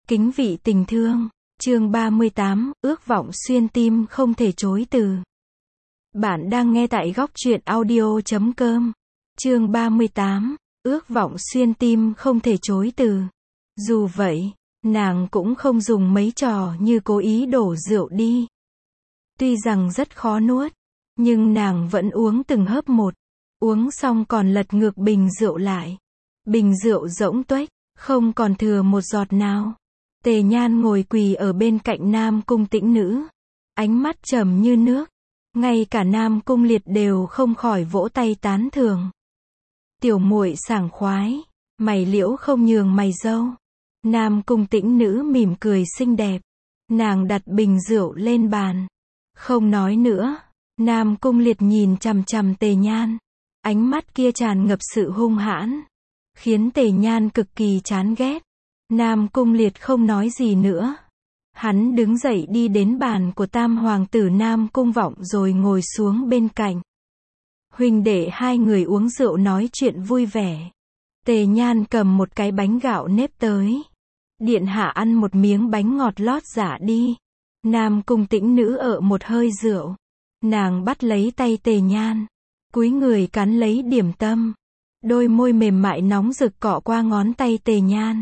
Kính vị tình thương, chương 38, ước vọng xuyên tim không thể chối từ. Bạn đang nghe tại góc truyện audio.com. Chương 38, ước vọng xuyên tim không thể chối từ. Dù vậy, nàng cũng không dùng mấy trò như cố ý đổ rượu đi. Tuy rằng rất khó nuốt, nhưng nàng vẫn uống từng hớp một. Uống xong còn lật ngược bình rượu lại. Bình rượu rỗng tuếch, không còn thừa một giọt nào. Tề Nhan ngồi quỳ ở bên cạnh Nam Cung Tĩnh Nữ, ánh mắt trầm như nước. Ngay cả Nam Cung Liệt đều không khỏi vỗ tay tán thưởng. Tiểu muội sảng khoái, mày liễu không nhường mày dâu. Nam Cung Tĩnh Nữ mỉm cười xinh đẹp. Nàng đặt bình rượu lên bàn. Không nói nữa. Nam Cung Liệt nhìn chằm chằm Tề Nhan. Ánh mắt kia tràn ngập sự hung hãn, khiến Tề Nhan cực kỳ chán ghét. Nam Cung Liệt không nói gì nữa. Hắn đứng dậy đi đến bàn của tam hoàng tử Nam Cung Vọng rồi ngồi xuống bên cạnh. Huynh đệ hai người uống rượu nói chuyện vui vẻ. Tề Nhan cầm một cái bánh gạo nếp tới. Điện hạ ăn một miếng bánh ngọt lót dạ đi. Nam Cung Tĩnh Nữ ợ một hơi rượu. Nàng bắt lấy tay Tề Nhan, cúi người cắn lấy điểm tâm. Đôi môi mềm mại nóng rực cọ qua ngón tay Tề Nhan.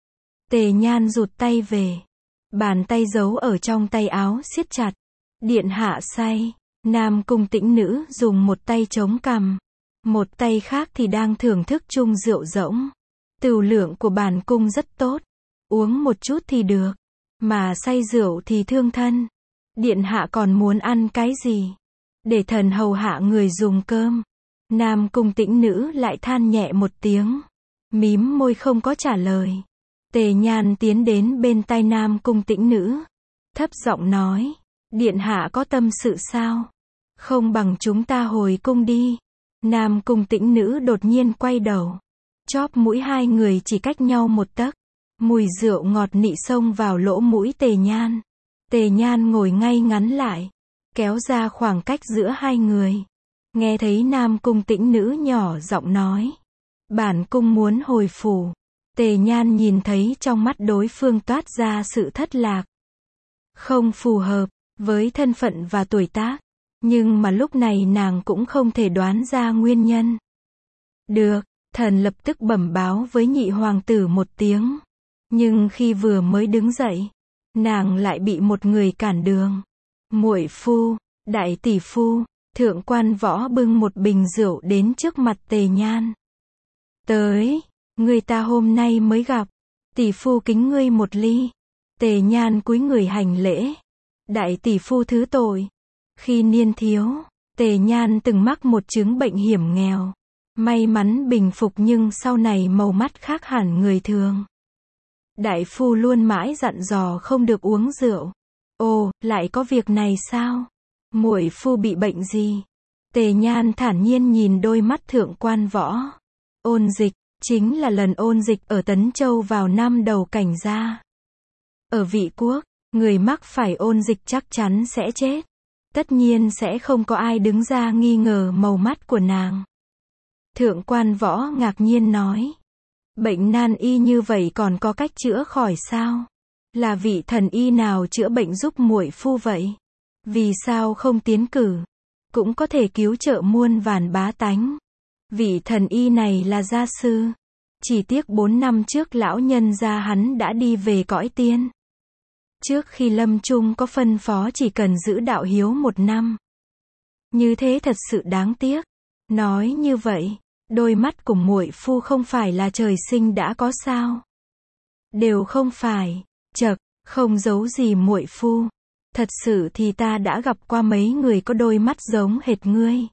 Tề Nhan rụt tay về. Bàn tay giấu ở trong tay áo siết chặt. Điện hạ say. Nam Cung Tĩnh Nữ dùng một tay chống cằm. Một tay khác thì đang thưởng thức chung rượu rỗng. Tửu lượng của bản cung rất tốt. Uống một chút thì được. Mà say rượu thì thương thân. Điện hạ còn muốn ăn cái gì? Để thần hầu hạ người dùng cơm. Nam Cung Tĩnh Nữ lại than nhẹ một tiếng. Mím môi không có trả lời. Tề Nhan tiến đến bên tai Nam Cung Tĩnh Nữ. Thấp giọng nói. Điện hạ có tâm sự sao? Không bằng chúng ta hồi cung đi. Nam Cung Tĩnh Nữ đột nhiên quay đầu. Chóp mũi hai người chỉ cách nhau một tấc. Mùi rượu ngọt nị xông vào lỗ mũi Tề Nhan. Tề Nhan ngồi ngay ngắn lại. Kéo ra khoảng cách giữa hai người. Nghe thấy Nam Cung Tĩnh Nữ nhỏ giọng nói. Bản cung muốn hồi phủ. Tề Nhan nhìn thấy trong mắt đối phương toát ra sự thất lạc. Không phù hợp với thân phận và tuổi tác. Nhưng mà lúc này nàng cũng không thể đoán ra nguyên nhân. Được, thần lập tức bẩm báo với nhị hoàng tử một tiếng. Nhưng khi vừa mới đứng dậy, nàng lại bị một người cản đường. Muội phu, đại tỷ phu. Thượng quan võ bưng một bình rượu đến trước mặt Tề Nhan. Tới, người ta hôm nay mới gặp. Tỷ phu kính ngươi một ly. Tề Nhan cúi người hành lễ. Đại tỷ phu thứ tội. Khi niên thiếu, Tề Nhan từng mắc một chứng bệnh hiểm nghèo. May mắn bình phục nhưng sau này màu mắt khác hẳn người thường. Đại phu luôn mãi dặn dò không được uống rượu. Ồ, lại có việc này sao? Muội phu bị bệnh gì? Tề Nhan thản nhiên nhìn đôi mắt thượng quan võ. Ôn dịch, chính là lần ôn dịch ở Tấn Châu vào năm đầu cảnh gia. Ở Vị Quốc, người mắc phải ôn dịch chắc chắn sẽ chết. Tất nhiên sẽ không có ai đứng ra nghi ngờ màu mắt của nàng. Thượng quan võ ngạc nhiên nói. Bệnh nan y như vậy còn có cách chữa khỏi sao? Là vị thần y nào chữa bệnh giúp muội phu vậy? Vì sao không tiến cử? Cũng có thể cứu trợ muôn vàn bá tánh. Vị thần y này là gia sư. Chỉ tiếc 4 năm trước lão nhân gia hắn đã đi về cõi tiên. Trước khi lâm chung có phân phó chỉ cần giữ đạo hiếu 1 năm. Như thế thật sự đáng tiếc. Nói như vậy, đôi mắt của muội phu không phải là trời sinh đã có sao? Đều không phải. Chậc, không giấu gì muội phu. Thật sự thì ta đã gặp qua mấy người có đôi mắt giống hệt ngươi.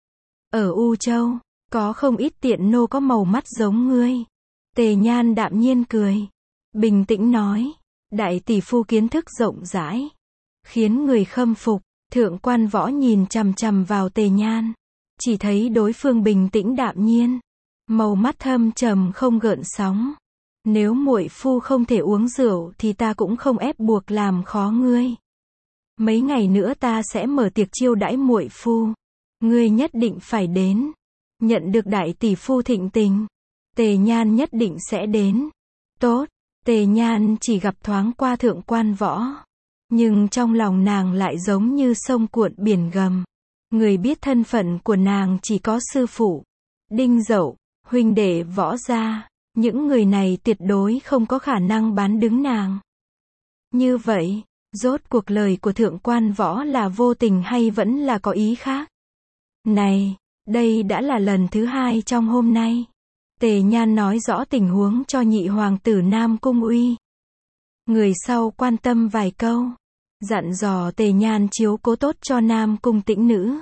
Ở U Châu, có không ít tiện nô có màu mắt giống ngươi. Tề Nhan đạm nhiên cười. Bình tĩnh nói. Đại tỷ phu kiến thức rộng rãi. Khiến người khâm phục. Thượng quan võ nhìn chằm chằm vào Tề Nhan. Chỉ thấy đối phương bình tĩnh đạm nhiên. Màu mắt thâm trầm không gợn sóng. Nếu muội phu không thể uống rượu thì ta cũng không ép buộc làm khó ngươi. Mấy ngày nữa ta sẽ mở tiệc chiêu đãi muội phu. Ngươi nhất định phải đến. Nhận được đại tỷ phu thịnh tình. Tề Nhan nhất định sẽ đến. Tốt. Tề Nhan chỉ gặp thoáng qua Thượng Quan Võ, nhưng trong lòng nàng lại giống như sông cuộn biển gầm. Người biết thân phận của nàng chỉ có sư phụ, Đinh Dậu, huynh đệ Võ gia, những người này tuyệt đối không có khả năng bán đứng nàng. Như vậy, rốt cuộc lời của Thượng Quan Võ là vô tình hay vẫn là có ý khác? Này, đây đã là lần thứ 2 trong hôm nay. Tề Nhan nói rõ tình huống cho nhị hoàng tử Nam Cung Uy. Người sau quan tâm vài câu, dặn dò Tề Nhan chiếu cố tốt cho Nam Cung Tĩnh Nữ.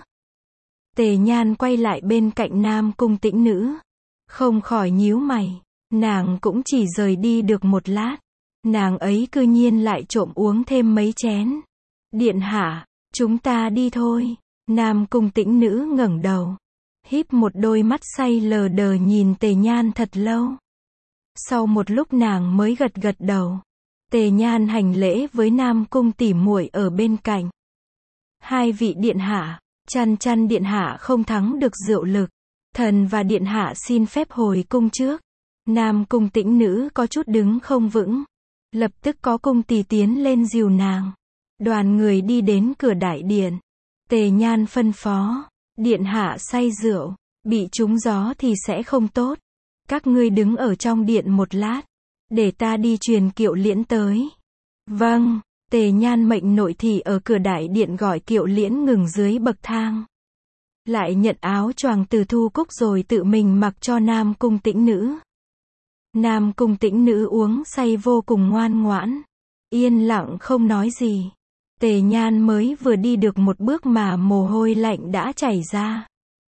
Tề Nhan quay lại bên cạnh Nam Cung Tĩnh Nữ, không khỏi nhíu mày, nàng cũng chỉ rời đi được một lát, nàng ấy cư nhiên lại trộm uống thêm mấy chén. Điện hạ, chúng ta đi thôi. Nam Cung Tĩnh Nữ ngẩng đầu, híp một đôi mắt say lờ đờ nhìn Tề Nhan thật lâu. Sau một lúc nàng mới gật gật đầu. Tề Nhan hành lễ với Nam Cung tỷ muội ở bên cạnh. Hai vị điện hạ, Chăn điện hạ không thắng được rượu lực, thần và điện hạ xin phép hồi cung trước. Nam Cung Tĩnh Nữ có chút đứng không vững, lập tức có cung tỳ tiến lên dìu nàng. Đoàn người đi đến cửa đại điện. Tề Nhan phân phó, điện hạ say rượu, bị trúng gió thì sẽ không tốt. Các ngươi đứng ở trong điện một lát, để ta đi truyền Kiệu Liễn tới. Vâng. Tề Nhan mệnh nội thị ở cửa đại điện gọi Kiệu Liễn ngừng dưới bậc thang. Lại nhận áo choàng từ Thu Cúc rồi tự mình mặc cho Nam Cung Tĩnh Nữ. Nam Cung Tĩnh Nữ uống say vô cùng ngoan ngoãn, yên lặng không nói gì. Tề Nhan mới vừa đi được một bước mà mồ hôi lạnh đã chảy ra.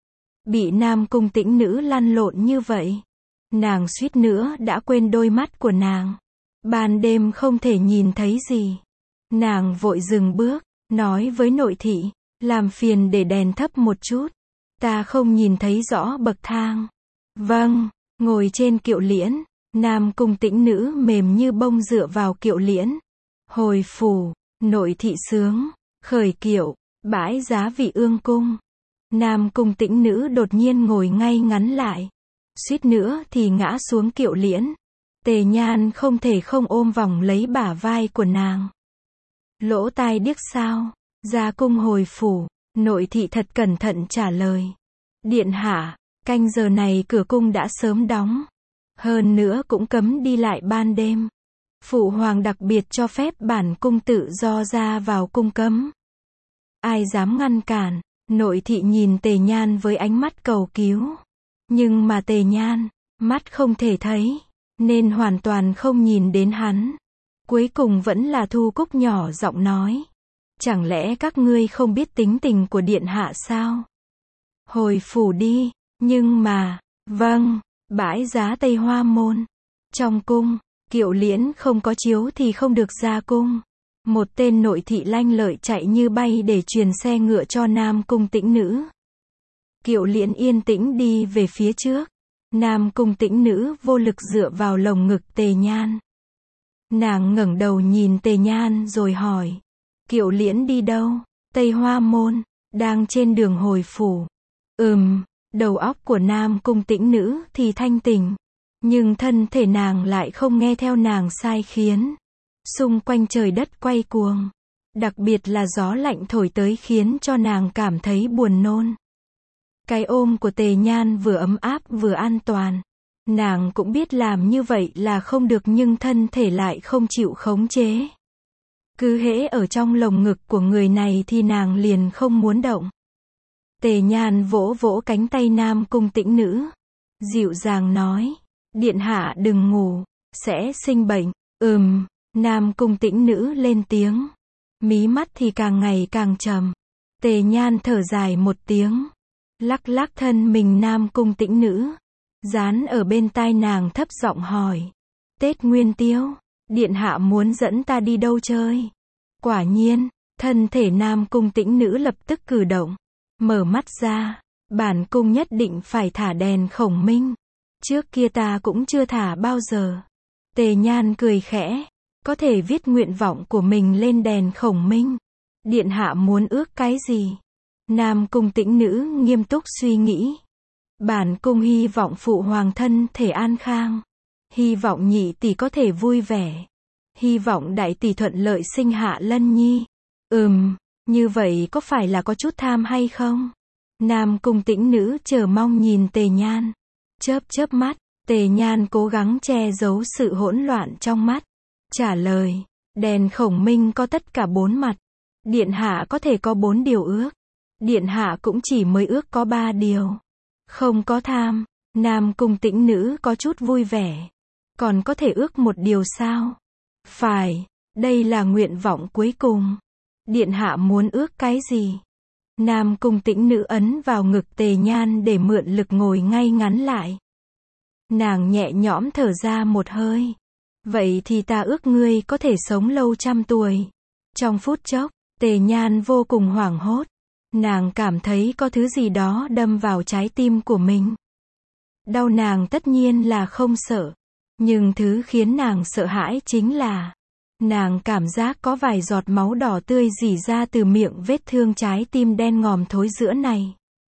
Bị Nam Cung Tĩnh Nữ lăn lộn như vậy, nàng suýt nữa đã quên đôi mắt của nàng. Ban đêm không thể nhìn thấy gì. Nàng vội dừng bước, nói với nội thị, làm phiền để đèn thấp một chút, ta không nhìn thấy rõ bậc thang. Vâng. Ngồi trên Kiệu Liễn, Nam Cung Tĩnh Nữ mềm như bông dựa vào Kiệu Liễn. Hồi phủ, nội thị sướng, khởi kiệu, bãi giá Vị Ương cung. Nam Cung Tĩnh Nữ đột nhiên ngồi ngay ngắn lại, suýt nữa thì ngã xuống Kiệu Liễn. Tề Nhan không thể không ôm vòng lấy bả vai của nàng. Lỗ tai điếc sao? Ra cung hồi phủ, nội thị thật cẩn thận trả lời. Điện hạ, canh giờ này cửa cung đã sớm đóng. Hơn nữa cũng cấm đi lại ban đêm. Phụ hoàng đặc biệt cho phép bản cung tự do ra vào cung cấm. Ai dám ngăn cản? Nội thị nhìn Tề Nhan với ánh mắt cầu cứu. Nhưng mà Tề Nhan, mắt không thể thấy, nên hoàn toàn không nhìn đến hắn. Cuối cùng vẫn là Thu Cúc nhỏ giọng nói. Chẳng lẽ các ngươi không biết tính tình của điện hạ sao? Hồi phủ đi, nhưng mà, vâng, bãi giá Tây Hoa Môn. Trong cung, Kiệu Liễn không có chiếu thì không được ra cung. Một tên nội thị lanh lợi chạy như bay để truyền xe ngựa cho Nam Cung Tĩnh Nữ. Kiệu Liễn yên tĩnh đi về phía trước. Nam Cung Tĩnh Nữ vô lực dựa vào lồng ngực Tề Nhan. Nàng ngẩng đầu nhìn Tề Nhan rồi hỏi. Kiệu Liễn đi đâu? Tây Hoa Môn, đang trên đường hồi phủ. Đầu óc của Nam Cung Tĩnh Nữ thì thanh tỉnh. Nhưng thân thể nàng lại không nghe theo nàng sai khiến. Xung quanh trời đất quay cuồng. Đặc biệt là gió lạnh thổi tới khiến cho nàng cảm thấy buồn nôn. Cái ôm của Tề Nhan vừa ấm áp vừa an toàn. Nàng cũng biết làm như vậy là không được nhưng thân thể lại không chịu khống chế. Cứ hễ ở trong lồng ngực của người này thì nàng liền không muốn động. Tề Nhan vỗ vỗ cánh tay Nam Cung Tĩnh Nữ. Dịu dàng nói. Điện hạ đừng ngủ, sẽ sinh bệnh. Nam Cung Tĩnh Nữ lên tiếng. Mí mắt thì càng ngày càng trầm. Tề Nhan thở dài một tiếng. Lắc lắc thân mình Nam Cung Tĩnh Nữ. Dán ở bên tai nàng thấp giọng hỏi. Tết Nguyên Tiêu, điện hạ muốn dẫn ta đi đâu chơi? Quả nhiên, thân thể Nam Cung Tĩnh Nữ lập tức cử động. Mở mắt ra, bản cung nhất định phải thả đèn khổng minh. Trước kia ta cũng chưa thả bao giờ. Tề Nhan cười khẽ. Có thể viết nguyện vọng của mình lên đèn khổng minh. Điện hạ muốn ước cái gì? Nam Cung Tĩnh Nữ nghiêm túc suy nghĩ. Bản cung hy vọng phụ hoàng thân thể an khang. Hy vọng nhị tỷ có thể vui vẻ. Hy vọng đại tỷ thuận lợi sinh hạ Lân Nhi. Như vậy có phải là có chút tham hay không? Nam Cung Tĩnh Nữ chờ mong nhìn Tề Nhan. Chớp chớp mắt, Tề Nhan cố gắng che giấu sự hỗn loạn trong mắt. Trả lời, đèn khổng minh có tất cả 4 mặt. Điện hạ có thể có 4 điều ước. Điện hạ cũng chỉ mới ước có 3 điều. Không có tham. Nam Cung Tĩnh Nữ có chút vui vẻ. Còn có thể ước 1 điều sao? Phải, đây là nguyện vọng cuối cùng. Điện hạ muốn ước cái gì? Nam Cung Tĩnh Nữ ấn vào ngực Tề Nhan để mượn lực ngồi ngay ngắn lại. Nàng nhẹ nhõm thở ra một hơi. Vậy thì ta ước ngươi có thể sống lâu 100 tuổi. Trong phút chốc, Tề Nhan vô cùng hoảng hốt. Nàng cảm thấy có thứ gì đó đâm vào trái tim của mình. Đau nàng tất nhiên là không sợ. Nhưng thứ khiến nàng sợ hãi chính là nàng cảm giác có vài giọt máu đỏ tươi rỉ ra từ miệng vết thương trái tim đen ngòm thối giữa này.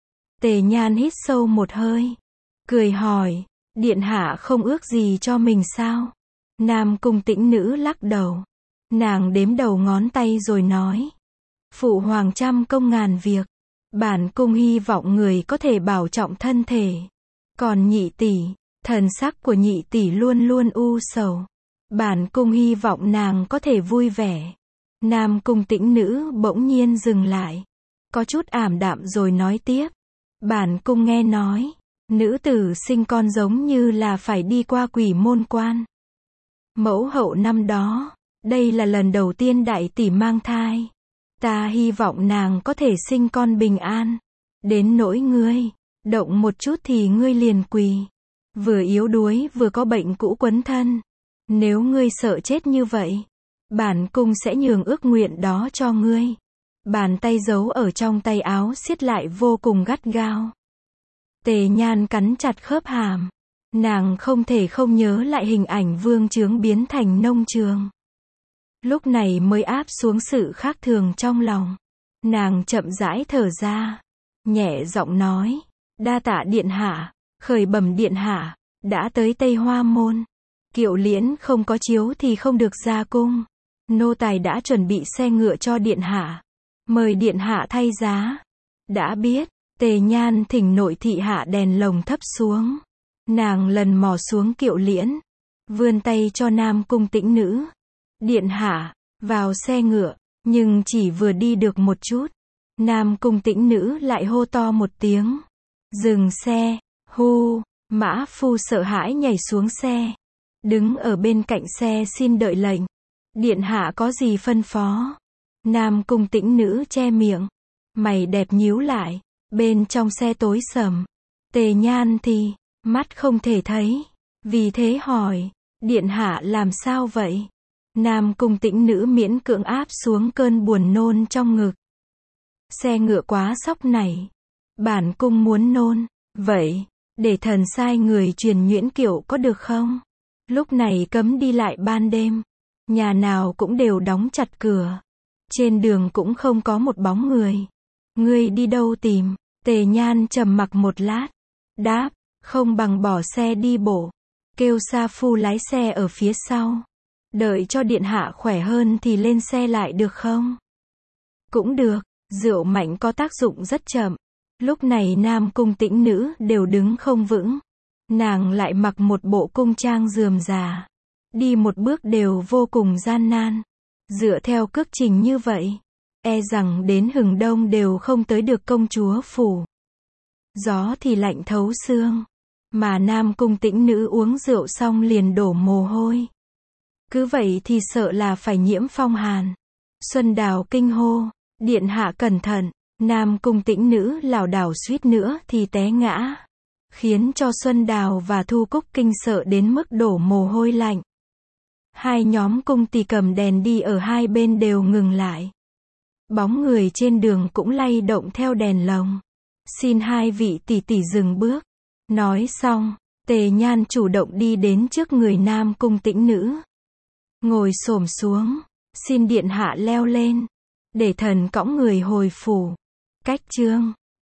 Tề Nhan hít sâu một hơi. Cười hỏi, điện hạ không ước gì cho mình sao? Nam Cung Tĩnh Nữ lắc đầu. Nàng đếm đầu ngón tay rồi nói. Phụ hoàng trăm công ngàn việc. Bản cung hy vọng người có thể bảo trọng thân thể. Còn nhị tỷ, thần sắc của nhị tỷ luôn luôn u sầu. Bản cung hy vọng nàng có thể vui vẻ. Nam Cung Tĩnh Nữ bỗng nhiên dừng lại. Có chút ảm đạm rồi nói tiếp. Bản cung nghe nói, nữ tử sinh con giống như là phải đi qua quỷ môn quan. Mẫu hậu năm đó, đây là lần đầu tiên đại tỷ mang thai. Ta hy vọng nàng có thể sinh con bình an. Đến nỗi ngươi, động một chút thì ngươi liền quỳ. Vừa yếu đuối vừa có bệnh cũ quấn thân. Nếu ngươi sợ chết như vậy, bản cung sẽ nhường ước nguyện đó cho ngươi. Bàn tay giấu ở trong tay áo siết lại vô cùng gắt gao. Tề Nhan cắn chặt khớp hàm. Nàng không thể không nhớ lại hình ảnh vương chướng biến thành nông trường. Lúc này mới áp xuống sự khác thường trong lòng. Nàng chậm rãi thở ra. Nhẹ giọng nói. Đa tạ điện hạ. Khởi bẩm điện hạ. Đã tới Tây Hoa Môn. Kiệu liễn không có chiếu thì không được ra cung. Nô tài đã chuẩn bị xe ngựa cho điện hạ. Mời điện hạ thay giá. Đã biết. Tề Nhan thỉnh nội thị hạ đèn lồng thấp xuống. Nàng lần mò xuống kiệu liễn. Vươn tay cho Nam Cung Tĩnh Nữ. Điện hạ, vào xe ngựa. Nhưng chỉ vừa đi được một chút. Nam Cung Tĩnh Nữ lại hô to một tiếng. Dừng xe. Hu. Mã phu sợ hãi nhảy xuống xe. Đứng ở bên cạnh xe xin đợi lệnh. Điện hạ có gì phân phó? Nam Cung Tĩnh Nữ che miệng. Mày đẹp nhíu lại. Bên trong xe tối sầm. Tề Nhan thì mắt không thể thấy. Vì thế hỏi. Điện hạ làm sao vậy? Nam Cung Tĩnh Nữ miễn cưỡng áp xuống cơn buồn nôn trong ngực. Xe ngựa quá sóc này. Bản cung muốn nôn. Vậy, để thần sai người truyền nhuyễn kiệu có được không? Lúc này cấm đi lại ban đêm. Nhà nào cũng đều đóng chặt cửa. Trên đường cũng không có một bóng người. Ngươi đi đâu tìm? Tề Nhan trầm mặc một lát. Đáp, không bằng bỏ xe đi bộ. Kêu sa phu lái xe ở phía sau. Đợi cho điện hạ khỏe hơn thì lên xe lại được không? Cũng được, rượu mạnh có tác dụng rất chậm. Lúc này Nam Cung Tĩnh Nữ đều đứng không vững. Nàng lại mặc một bộ cung trang rườm rà. Đi một bước đều vô cùng gian nan. Dựa theo cước trình như vậy, e rằng đến hừng đông đều không tới được công chúa phủ. Gió thì lạnh thấu xương. Mà Nam Cung Tĩnh Nữ uống rượu xong liền đổ mồ hôi. Cứ vậy thì sợ là phải nhiễm phong hàn. Xuân Đào kinh hô. Điện hạ cẩn thận. Nam Cung Tĩnh Nữ lảo đảo suýt nữa thì té ngã. Khiến cho Xuân Đào và Thu Cúc kinh sợ đến mức đổ mồ hôi lạnh. Hai nhóm cung tỳ cầm đèn đi ở hai bên đều ngừng lại. Bóng người trên đường cũng lay động theo đèn lồng. Xin hai vị tỷ tỷ dừng bước. Nói xong, Tề Nhan chủ động đi đến trước người Nam Cung Tĩnh Nữ. Ngồi xổm xuống. Xin điện hạ leo lên. Để thần cõng người hồi phủ. Cách chương